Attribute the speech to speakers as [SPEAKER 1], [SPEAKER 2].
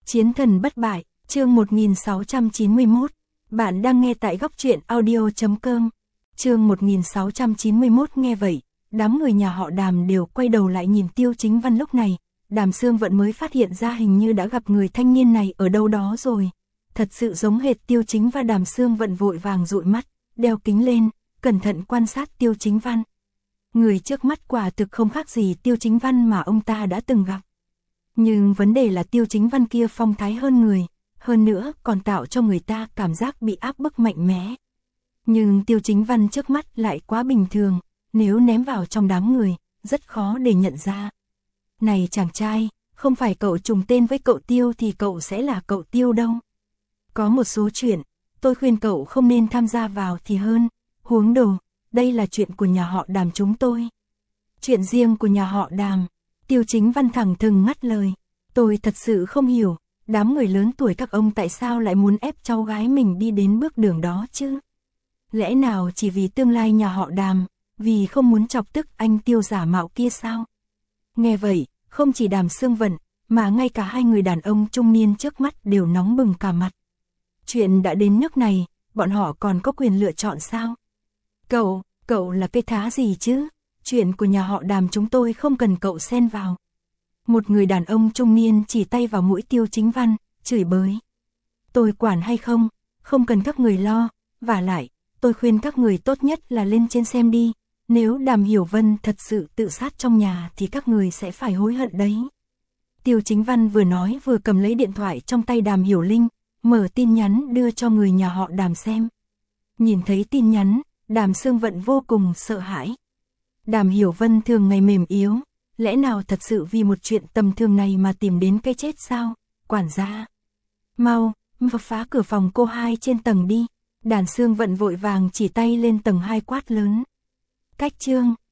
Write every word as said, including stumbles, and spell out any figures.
[SPEAKER 1] Chiến thần bất bại, chương một nghìn sáu trăm chín mươi mốt. Bạn đang nghe tại góc truyện audio chấm com. Chương một nghìn sáu trăm chín mươi mốt. Nghe vậy, đám người nhà họ Đàm đều quay đầu lại nhìn Tiêu Chính Văn. Lúc này, Đàm Sương Vận mới phát hiện ra hình như đã gặp người thanh niên này ở đâu đó rồi. Thật sự giống hệt Tiêu Chính và Đàm Sương Vận vội vàng dụi mắt, đeo kính lên, cẩn thận quan sát Tiêu Chính Văn. Người trước mắt quả thực không khác gì Tiêu Chính Văn mà ông ta đã từng gặp. Nhưng vấn đề là Tiêu Chính Văn kia phong thái hơn người, hơn nữa còn tạo cho người ta cảm giác bị áp bức mạnh mẽ. Nhưng Tiêu Chính Văn trước mắt lại quá bình thường, nếu ném vào trong đám người, rất khó để nhận ra. Này chàng trai, không phải cậu trùng tên với cậu Tiêu thì cậu sẽ là cậu Tiêu đâu. Có một số chuyện, tôi khuyên cậu không nên tham gia vào thì hơn, huống đồ, đây là chuyện của nhà họ Đàm chúng tôi. Chuyện riêng của nhà họ Đàm. Tiêu Chính Văn thẳng thừng ngắt lời. Tôi thật sự không hiểu, đám người lớn tuổi các ông tại sao lại muốn ép cháu gái mình đi đến bước đường đó chứ? Lẽ nào chỉ vì tương lai nhà họ Đàm, vì không muốn chọc tức anh Tiêu giả mạo kia sao? Nghe vậy, không chỉ Đàm Sương Vận, mà ngay cả hai người đàn ông trung niên trước mắt đều nóng bừng cả mặt. Chuyện đã đến nước này, bọn họ còn có quyền lựa chọn sao? Cậu, cậu là cái thá gì chứ? Chuyện của nhà họ Đàm chúng tôi không cần cậu xen vào. Một người đàn ông trung niên chỉ tay vào mũi Tiêu Chính Văn, chửi bới. Tôi quản hay không, không cần các người lo, vả lại, tôi khuyên các người tốt nhất là lên trên xem đi. Nếu Đàm Hiểu Vân thật sự tự sát trong nhà thì các người sẽ phải hối hận đấy. Tiêu Chính Văn vừa nói vừa cầm lấy điện thoại trong tay Đàm Hiểu Linh, mở tin nhắn đưa cho người nhà họ Đàm xem. Nhìn thấy tin nhắn, Đàm Sương Vận vô cùng sợ hãi. Đàm Hiểu Vân thường ngày mềm yếu, lẽ nào thật sự vì một chuyện tầm thường này mà tìm đến cái chết sao? Quản gia, mau, phá cửa phòng cô hai trên tầng đi. Đàm Sương Vận vội vàng chỉ tay lên tầng hai quát lớn. Cách chương.